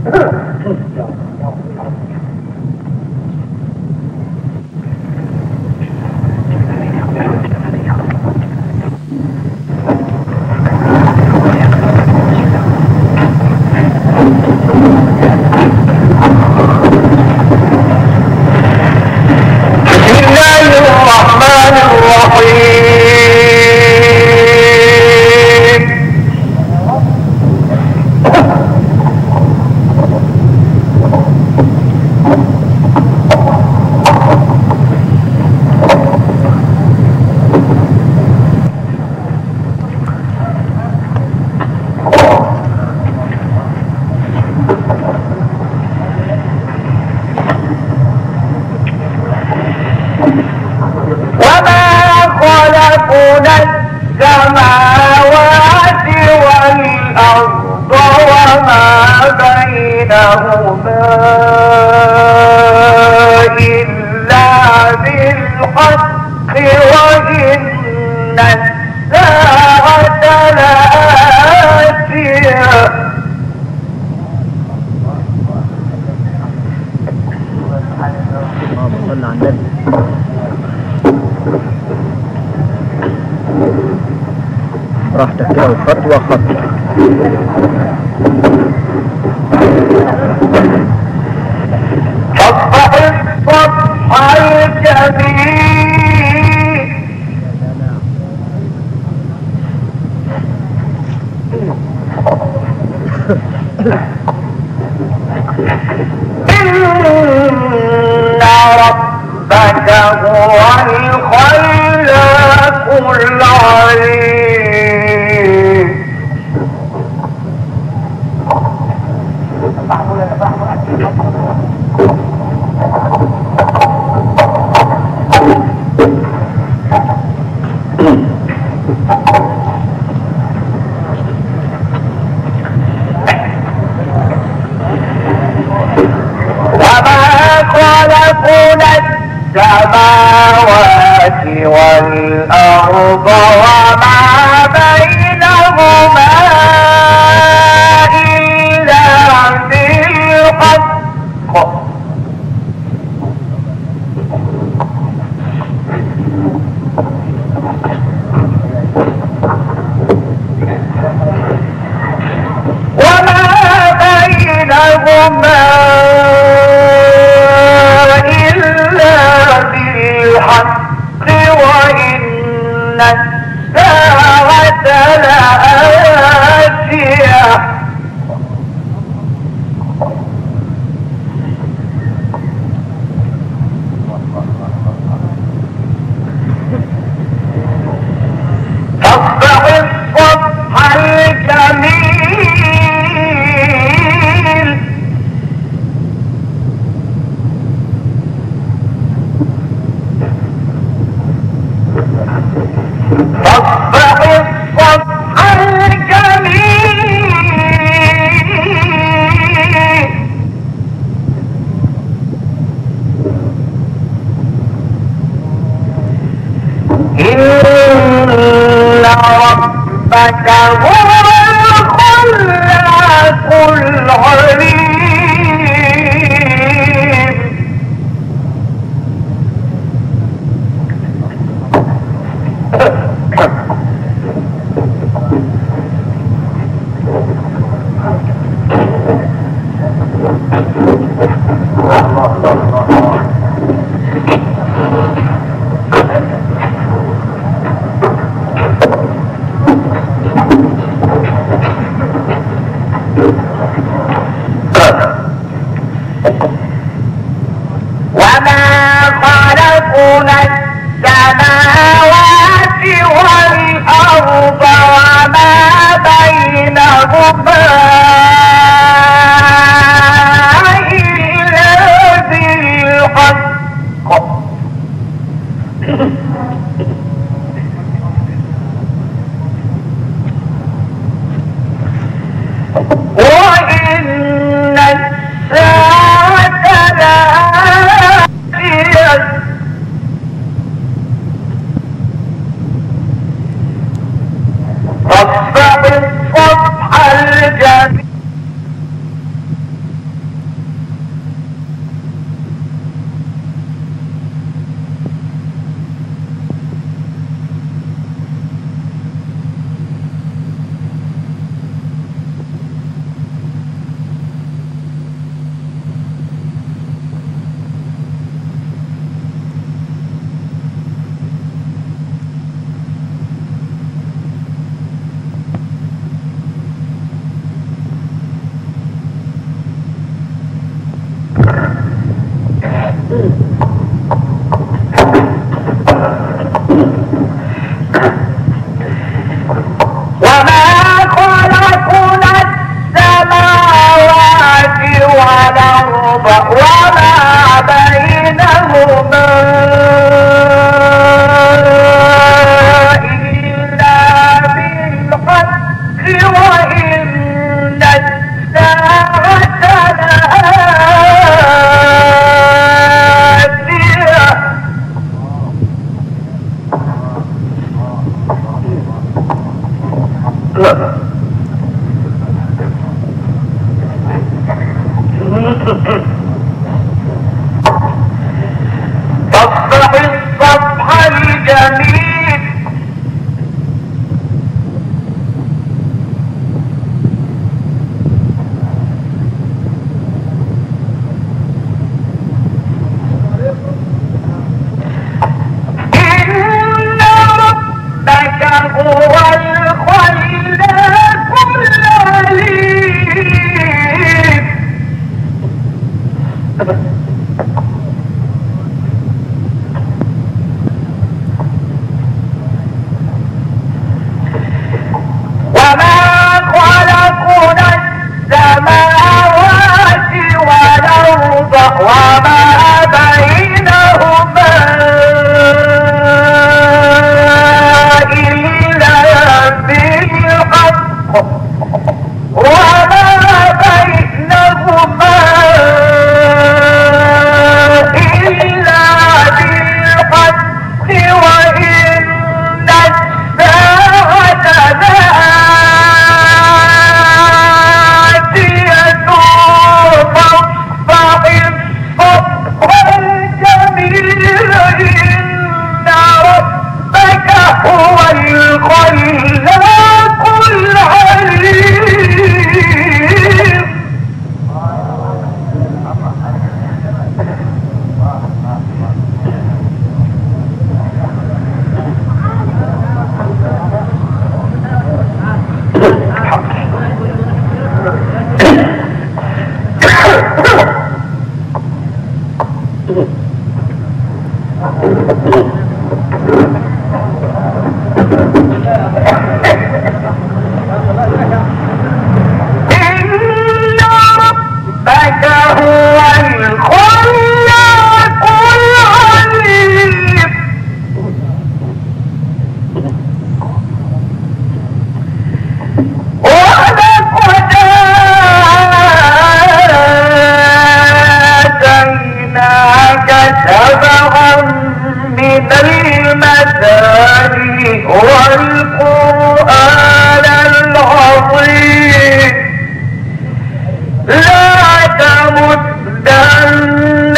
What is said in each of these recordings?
راحتك كده وخطوة خطوة. صبح الصبح الجميل إن ربك هو الخلاق العليم. السماوات والأرض وما بينهما إلا بالحق وما بينهما بالحق وإن الساعة لآتية فاصبح الصبح الجميل فاصبح الصبح الجميل إن ربك هو الخلاق العليم. فاصفح الصفح الجميل إن ربك هو الخلاق العليم وما خلقنا السماوات والأرض وما بينهما إلا بالحق وما بينهما إلا بالحق وإن الساعة لآتية فاصفح الصفح الجميل إن ربك هو الخلاق العليم إن ربك هو الخلاق العليم ولقد آتيناك سبعا من المثاني والقرآن العظيم لا تمدن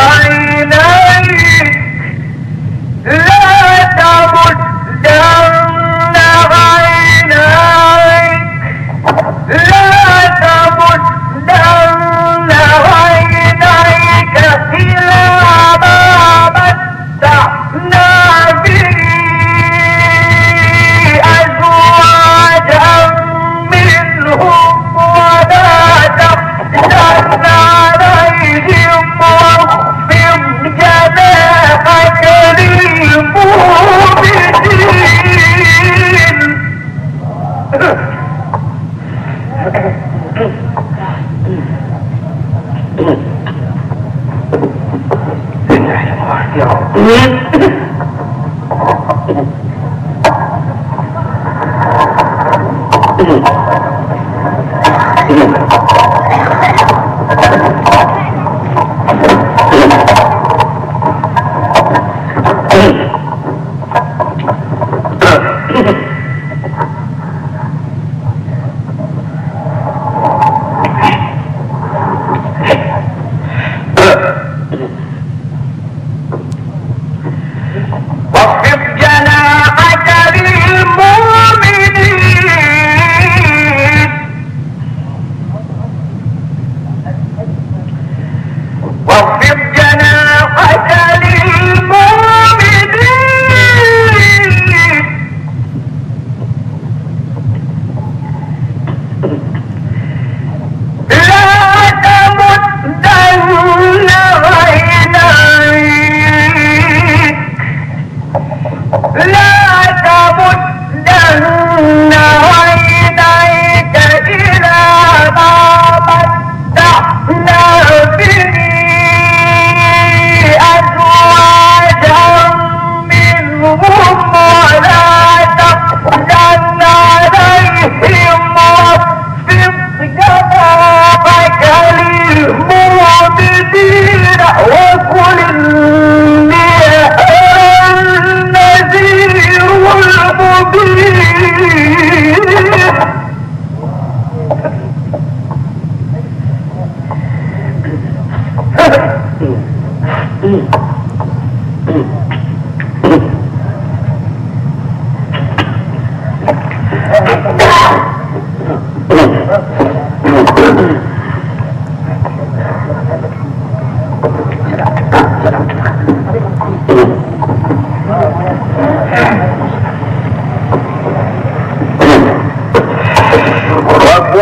عينيك لا تمدن عينيك لا تمدن عينيك إلى ما متعنا به أزواجا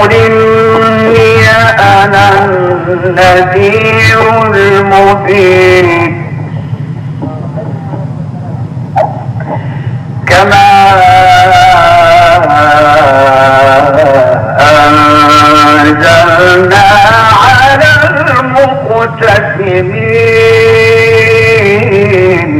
قل إني أنا النذير المبين كما أنزلنا على المقتسمين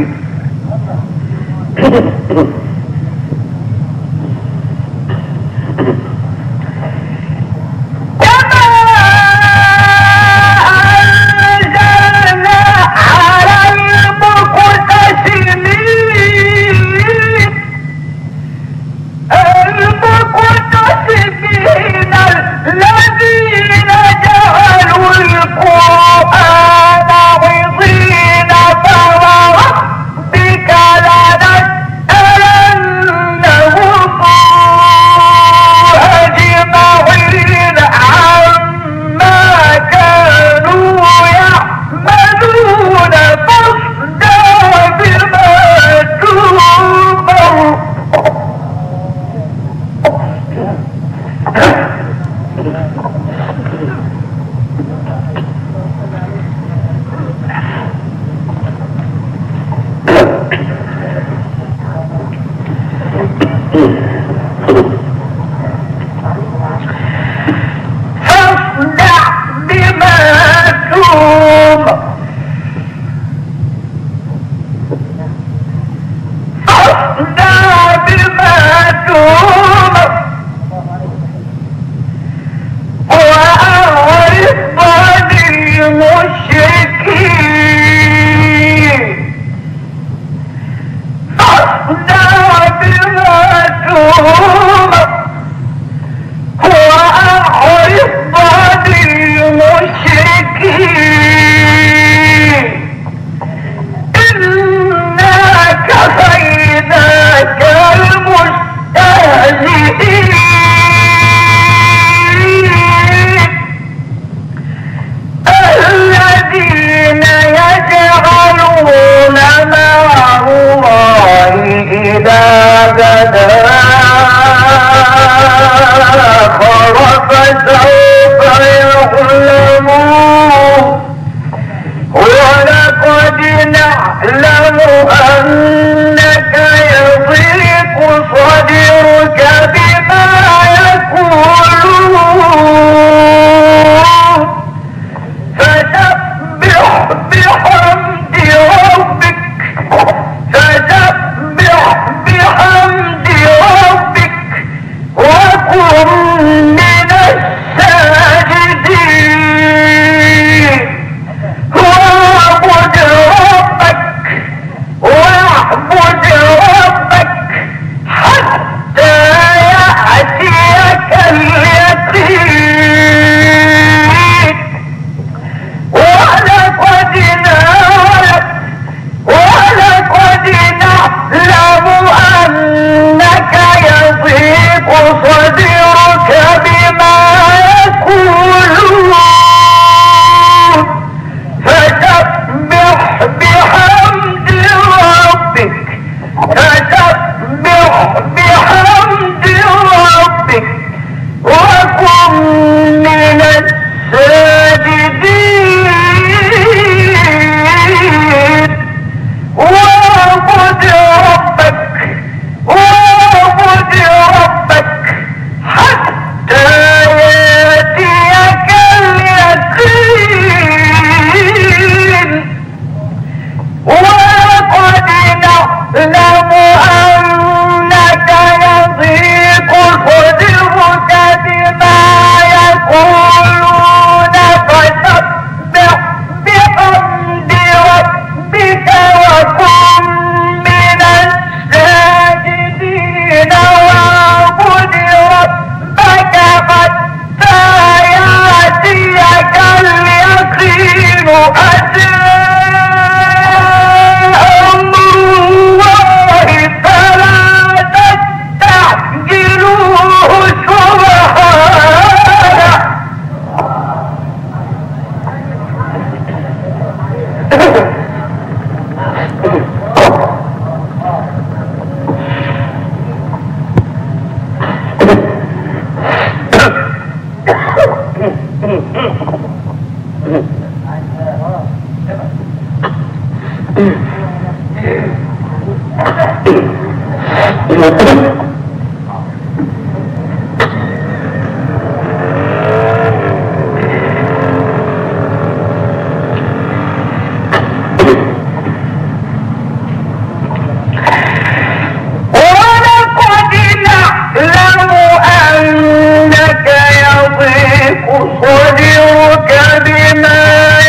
أنك يضيق صدرك بما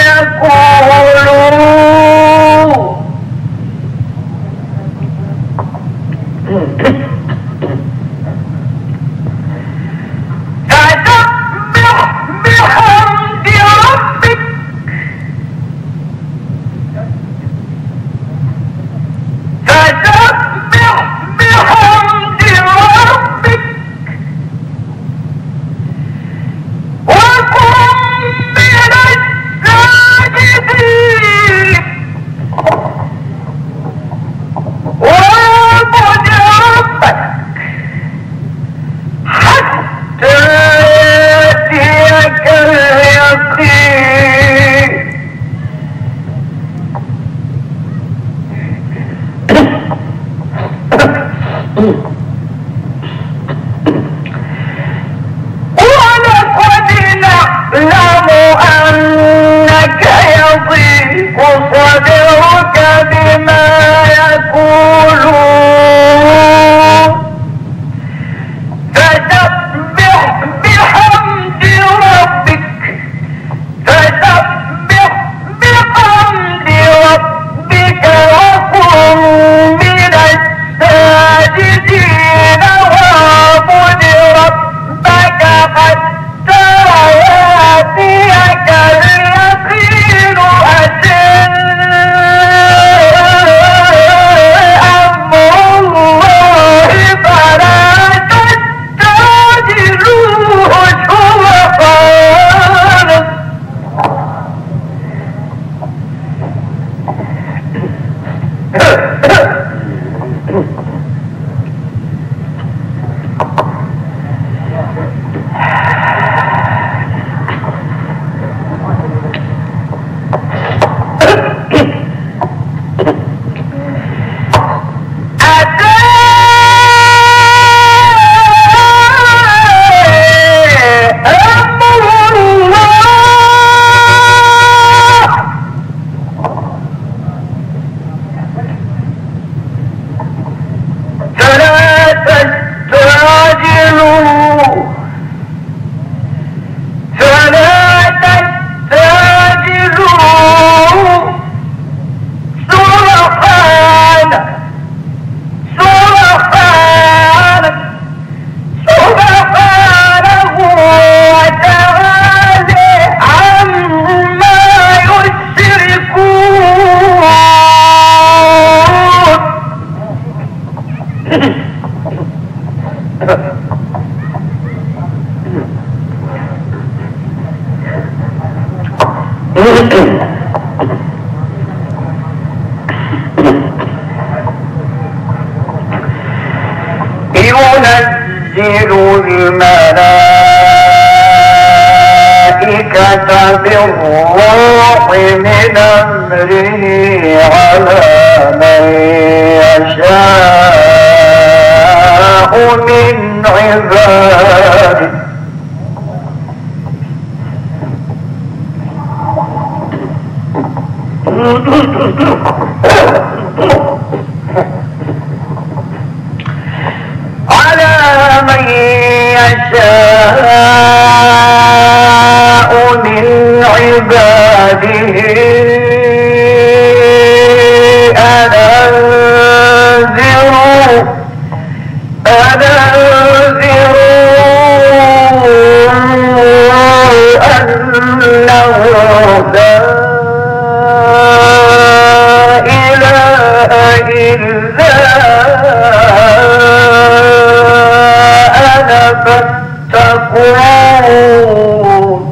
يقولون فسبح بحمد ربك صدرك بما يقولون فسبح بحمد ربك وكن من الساجدين واعبد ربك حتى يأتيك اليقين ينزل الملائكة بالروح من أمره على من يشاء من عباده على من يشاء من عباده أن أنذروا أنه لا إله إلا أنا فاتقون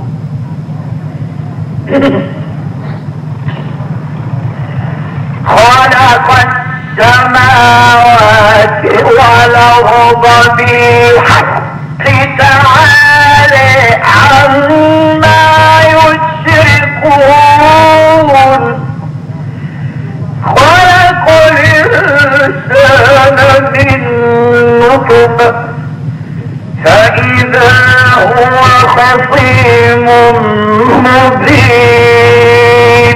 خلق السماوات والأرض بالحق تعالى عما يشركون خلق الإنسان من نطفة فإذا هو خصيم مبين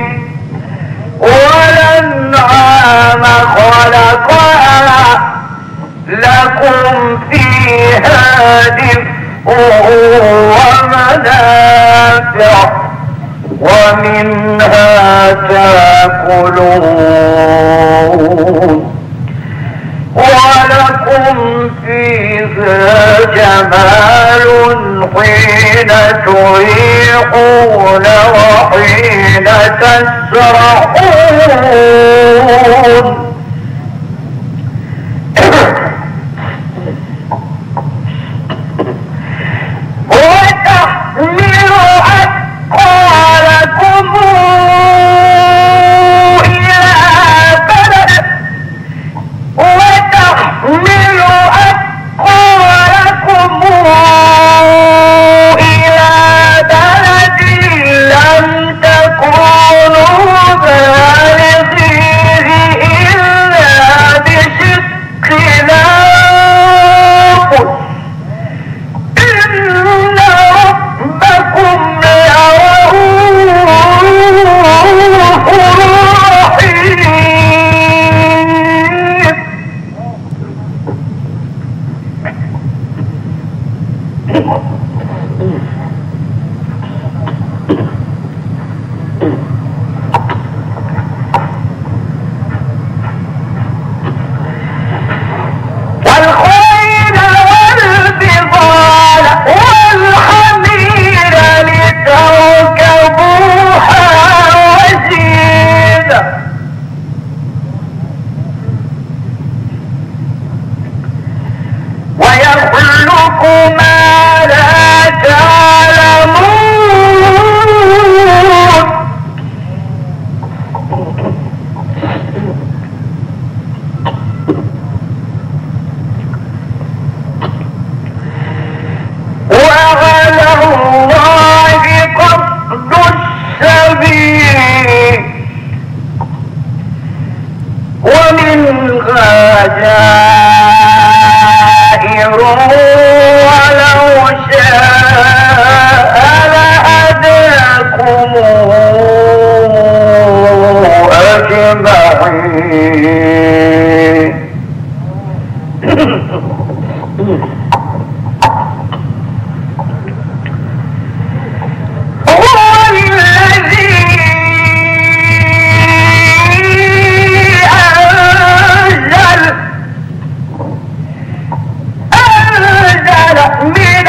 والأنعام خلقها لكم ولكم فيها دفء ومنافع ومنها تأكلون ولكم فيها جمال حين تريحون وحين تسرحون وتحمل أثقالكم إلى بلد وتحمل أثقالكم إلى بلد لم تكونوا بالغيه إلا بشق الأنفس إن ربكم لرؤوف رحيم والخيل والبغال والحمير لتركبوها وزينة ويخلق ما لا تعلمون وعلى الله قصد السبيل ومنها جائر ولو شاء لهداكم أجمعين هو الذي أنزل من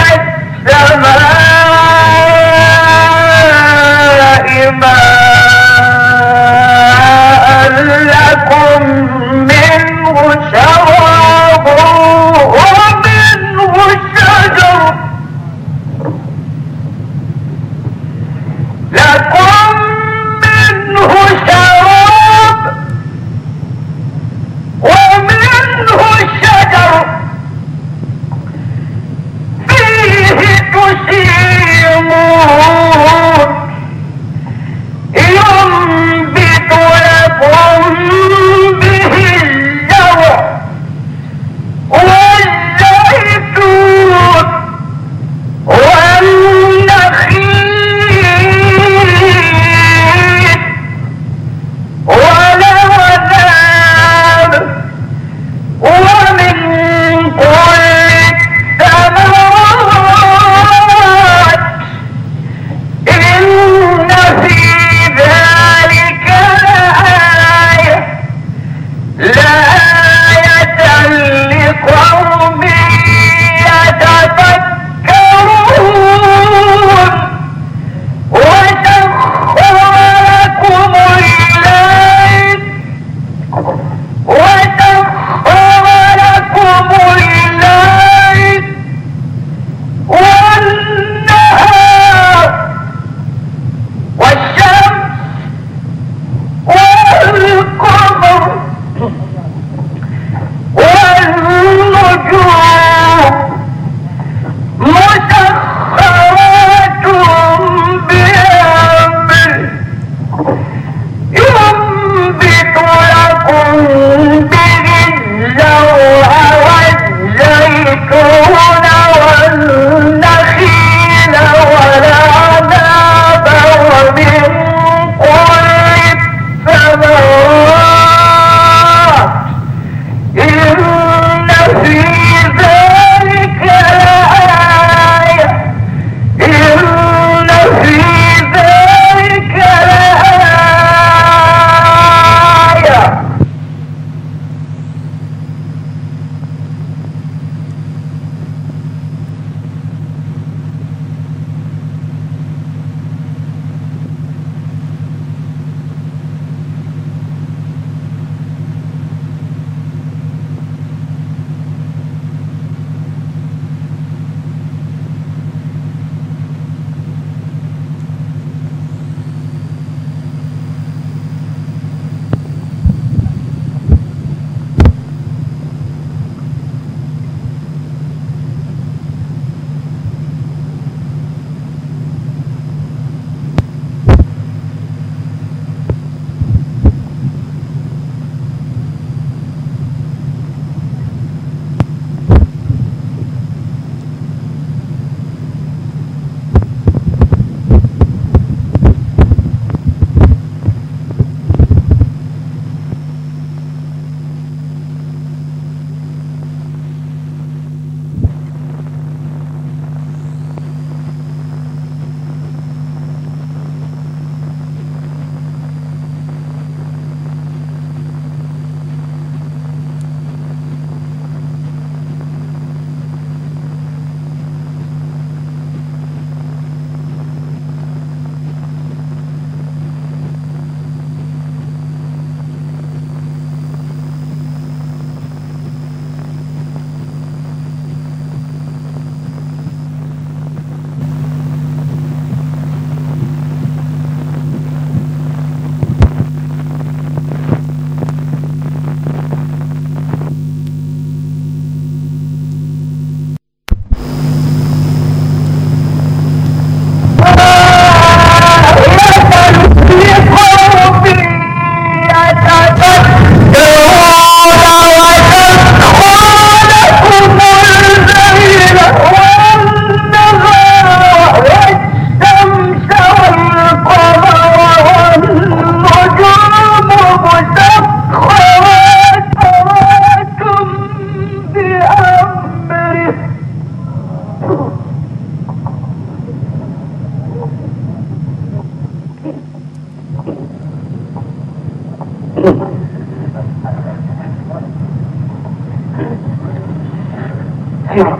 السماء ماء لكم منه شراب ومنه شجر لكم منه شراب ومنه شجر فيه تسيمون ينبت لكم به الزرع والزيتون والنخيل والأعناب ومن كل الثمرات إن في ذلك لآية لقوم يتفكرون وسخر لكم الليل والنهار والشمس والقمر والنجوم مسخرات بأمره ينبت لكم به الزرع والزيتون والنخيل والأعناب ومن كل الثمرات إن في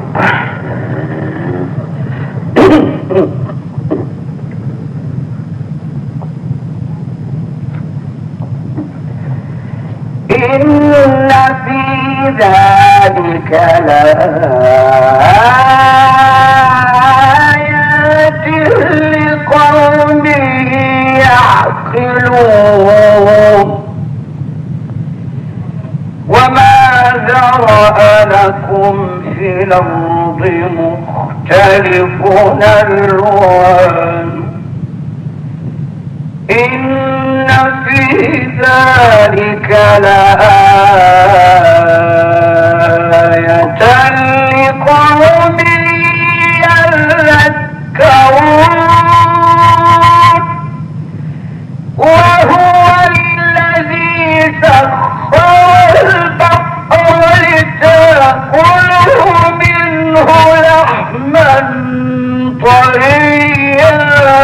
إن في ذلك لآيات لقوم يعقلون وما ذرأ لكم في الأرض مختلف ألوانه إن في ذلك لآية لقوم يذكرون وهو الذي سخر البحر لتأكلوا منه لحما طريا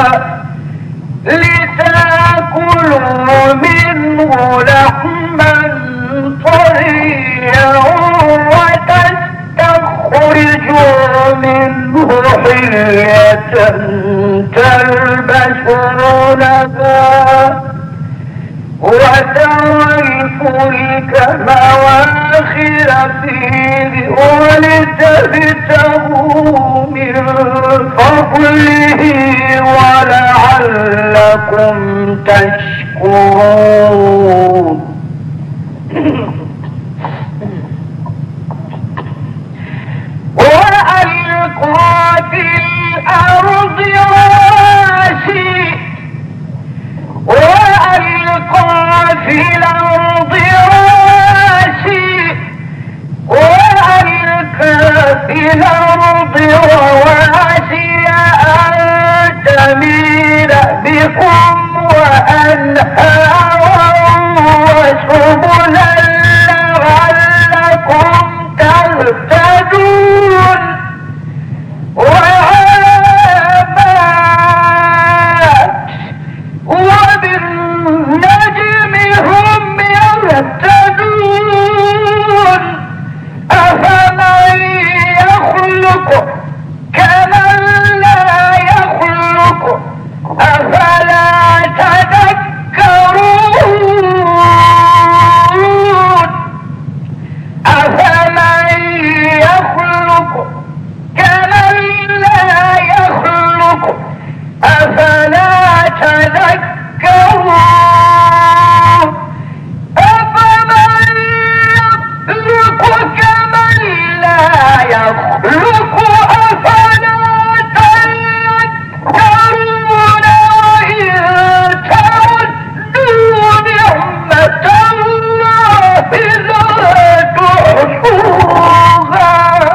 وتستخرجوا منه حلية تلبسونها وترى الفلك مواخر فيه ولتبتغوا من فضله ولعلكم تشكرون وألقى في الأرض رواسي أن تميد بكم وأنهارا وسبلا لعلكم تهتدون وعلامات وبالنجم هم يهتدون أفمن يخلق كمن لا يخلق أفلا تذكرون أفمن يخلق كمن لا يخلق أفلا تذكرون أفمن يخلق كمن لا يخلق أفلا تذكرون وإن تعدوا نعمة الله لا تحصوها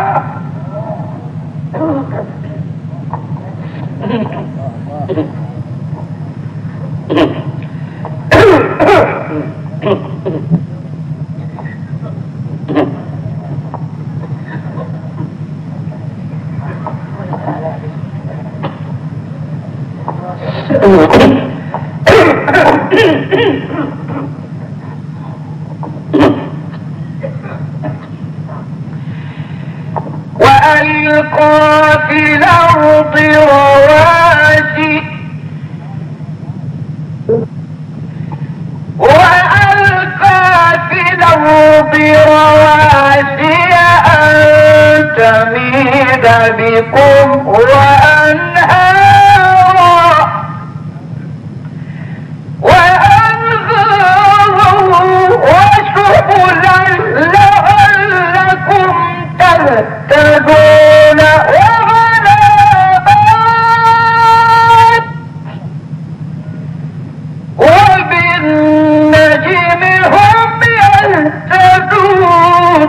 وألقى في الأرض رواسي أن تميد بكم وأنهارا وسبلا لعلكم تهتدون وعلامات وبالنجم هم يهتدون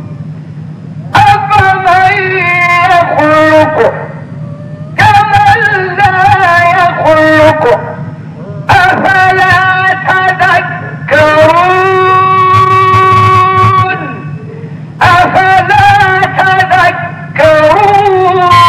أفمن يخلق كمن لا يخلق أفلا تذكرون أفلا تذكرون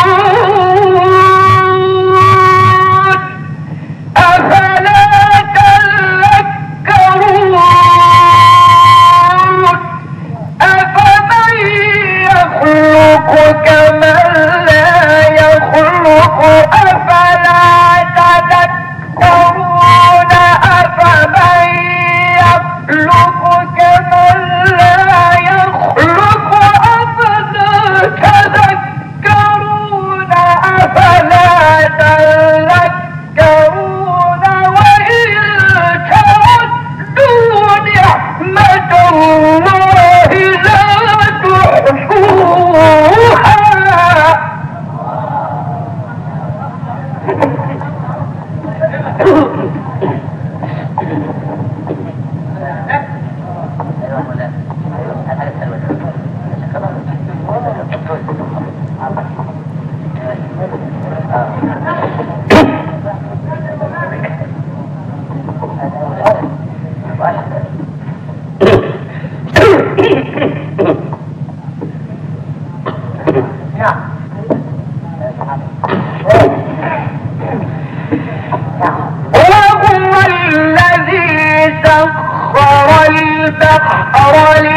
وهو الذي سخر البحر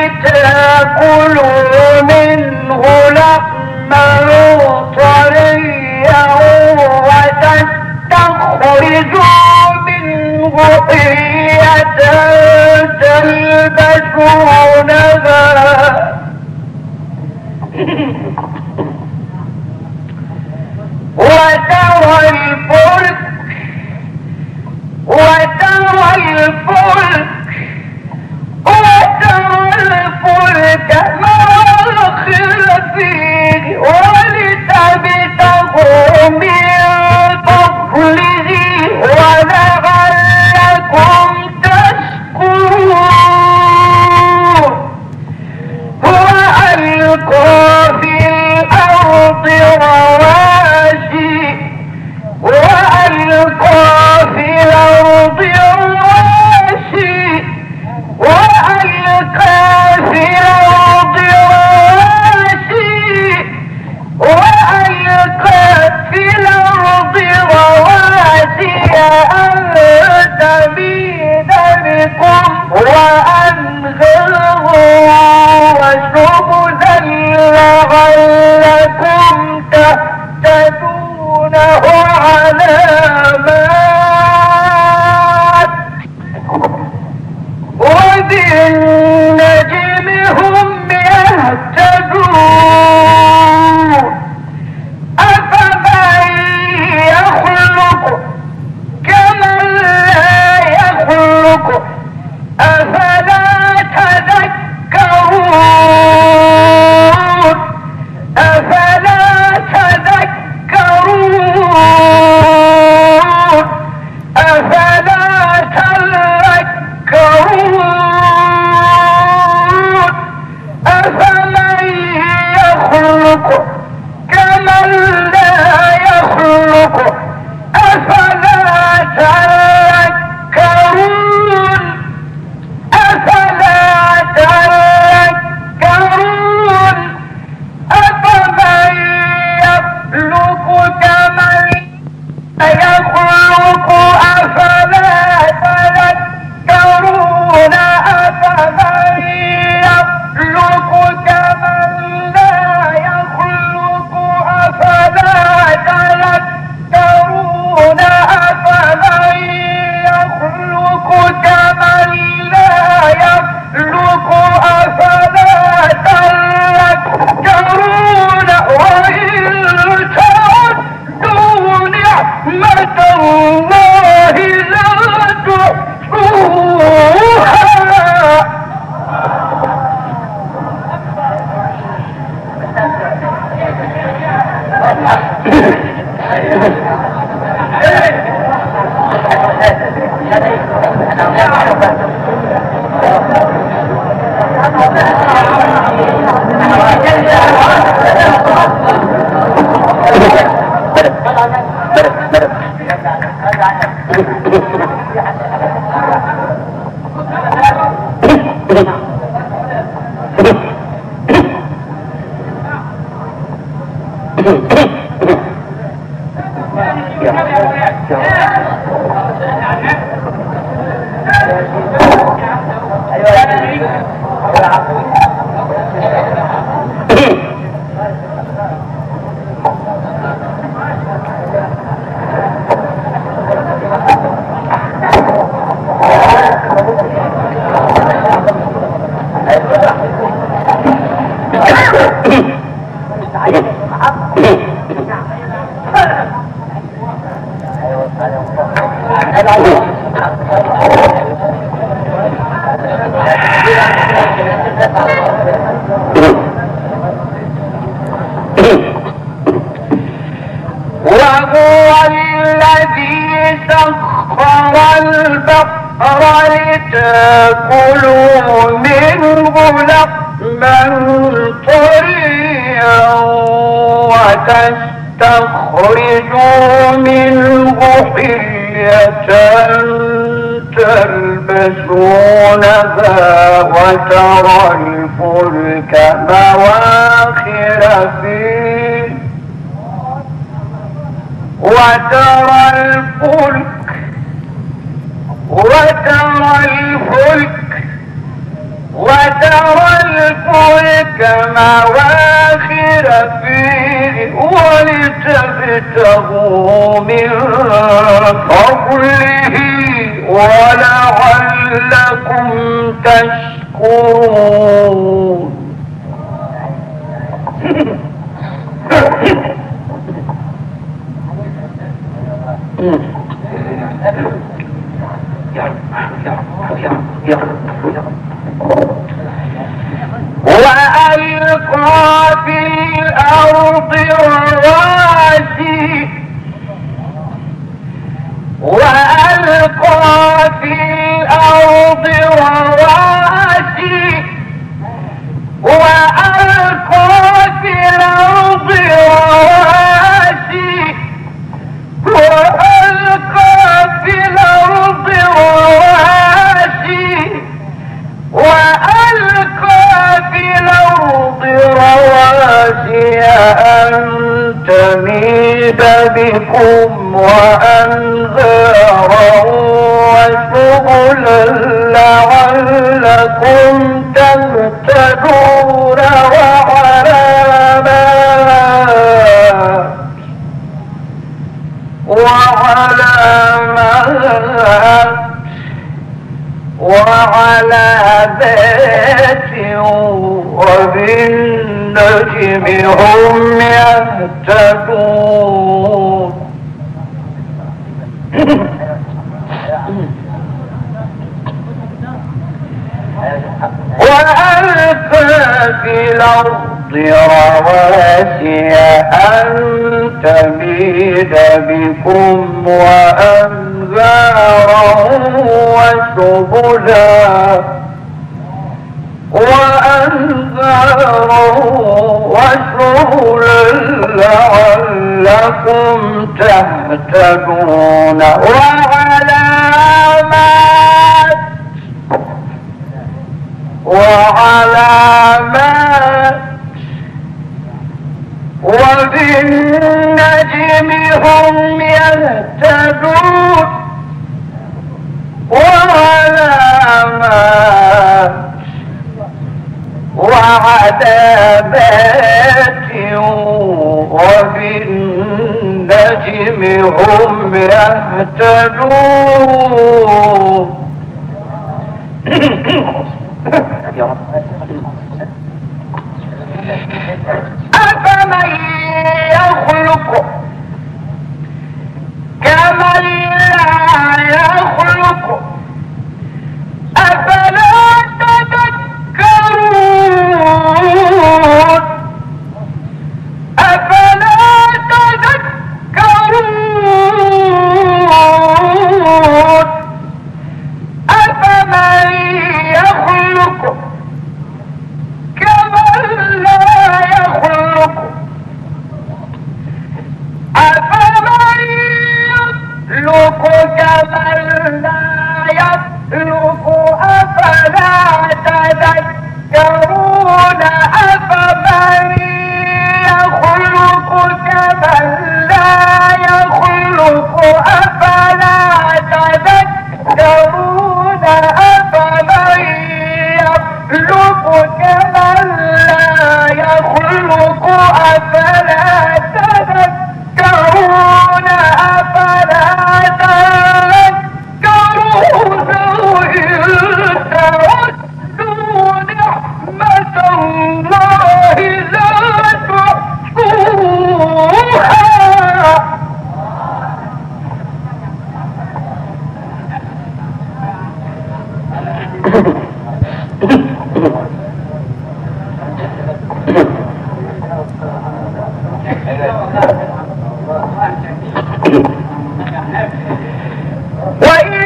لتأكلوا منه لحما طريا وتستخرجوا منه حلية تلبسونها وترى الفلك مواخر فيه ولتبتغوا من فضله ولعلكم تشكرون هو ألقى في الأرض رواسي وأنهروا وسبلا لعلكم تهتدون وعلامات وبالنجم هم يهتدون أفمن يخلق كمن لا يخلق أفلا تذكرون أفمن يخلق كمن لا يخلق أفلا تذكرون أفمن يخلق كمن يخلق أفلا تذكرون أفمن يخلق كمن لا يخلق أفلا تذكرون أفمن يخلق كمن لا يخلق أفلا تذكرون وإن تعدوا نعمة الله لا تحصوها وهو الذي سخر البحر لتأكلوا منه لحما طريا وتستخرجوا منه حلية تلبسونها وترى الفلك مواخر فيه وترى الفلك مواخر فيه ولتبتغوا من فضله ولعلكم تشكرون. وألقى في الأرض رواسي أن تميد بكم وأنهارا وسبلا لعلكم تهتدون وعلامات وبالنجم هم يهتدون. وألقى في الأرض رواسي أن تميد بكم وأنهارا وسبلا لعلكم تهتدون. وعلامات وبالنجم هم يهتدون. وعلامات وعلامات وبالنجم هم يهتدون. أفمن يخلق كمن لا يخلق أفلا تذكرون. أفمن يخلق كمن لا يخلق أفمن يخلق كمن لا يخلق أفلا تذكرون. أفمن يخلق كمن لا يخلق أفلا تذكرون. أفمن يخلق كمن لا يخلق أفلا تذكرون. أفلا تذكرون. نعمة الله لا تحصوها. وإن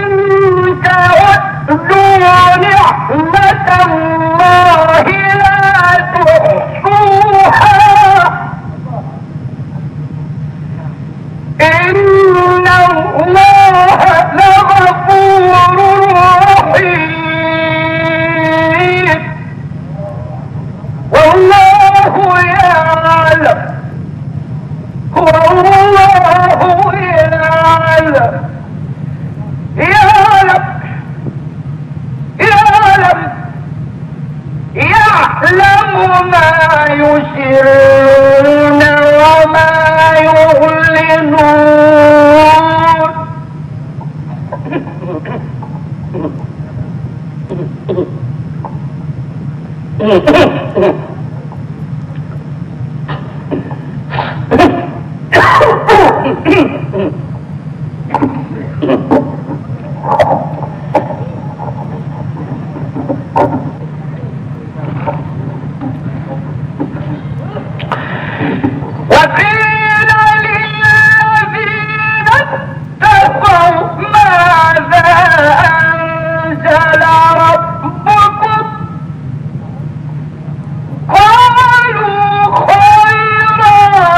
تعدوا نعمة الله لا تحصوها. إن الله لغفور رحيم والله يعلم يعلم ما يسرون وما يعلنون. وقيل للذين اتقوا ماذا أنزل ربكم قالوا خيرا.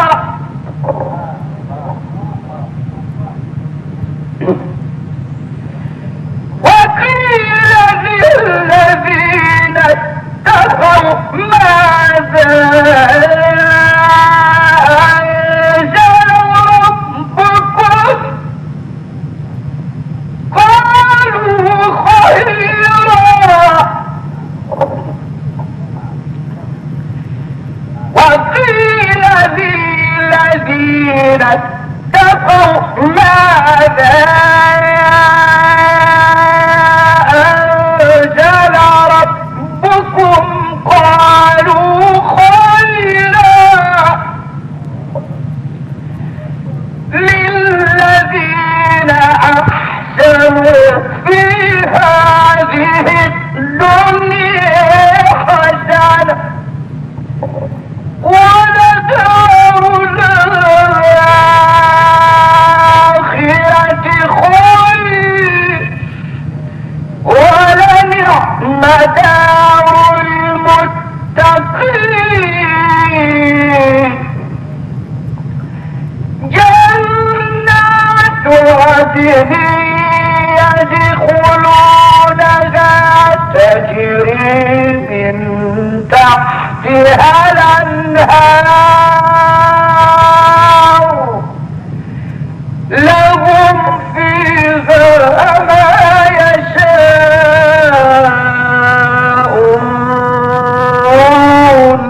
وقيل للذين اتقوا ماذا أنزل ربكم قالوا خيرا. وقيل للذين اتقوا ماذا أنزل ربكم قالوا خيرا. للذين أحسنوا في هذه الدنيا حسنة ولدار الآخرة خير ولنعم دار المتقين. جنات عدن يدخلونها تجري من تحتها الأنهار لهم فيها ما يشاءون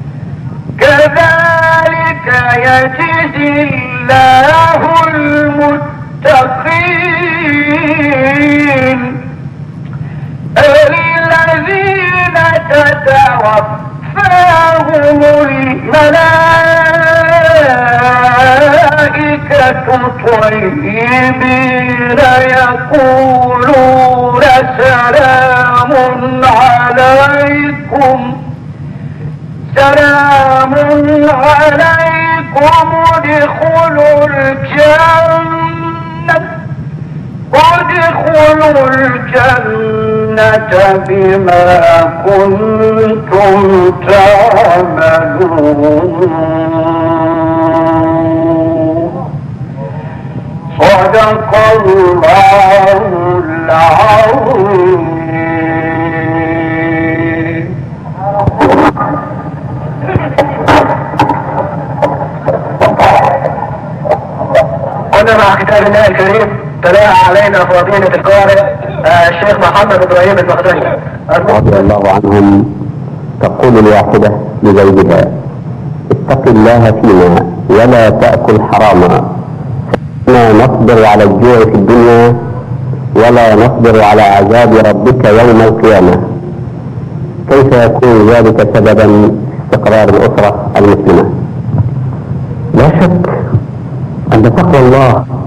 كذلك يجزي الله المتقين. الذين تتوفاهم الملائكة طيبين يقولون سلام عليكم ادخلوا الجنة بما كنتم تعملون. صدق الله العظيم. كنا مع كتاب الله الكريم تلاها علينا فضيلة القارئ الشيخ محمد إبراهيم المخزني رضي الله عنهم. تقول الواحدة لزوجها: اتق الله فينا ولا تأكل حراما، فإنا نصبر على الجوع في الدنيا ولا نصبر على عذاب ربك يوم القيامة. كيف يكون ذلك سببا في استقرار الأسرة المسلمة؟ لا شك أن تقوى الله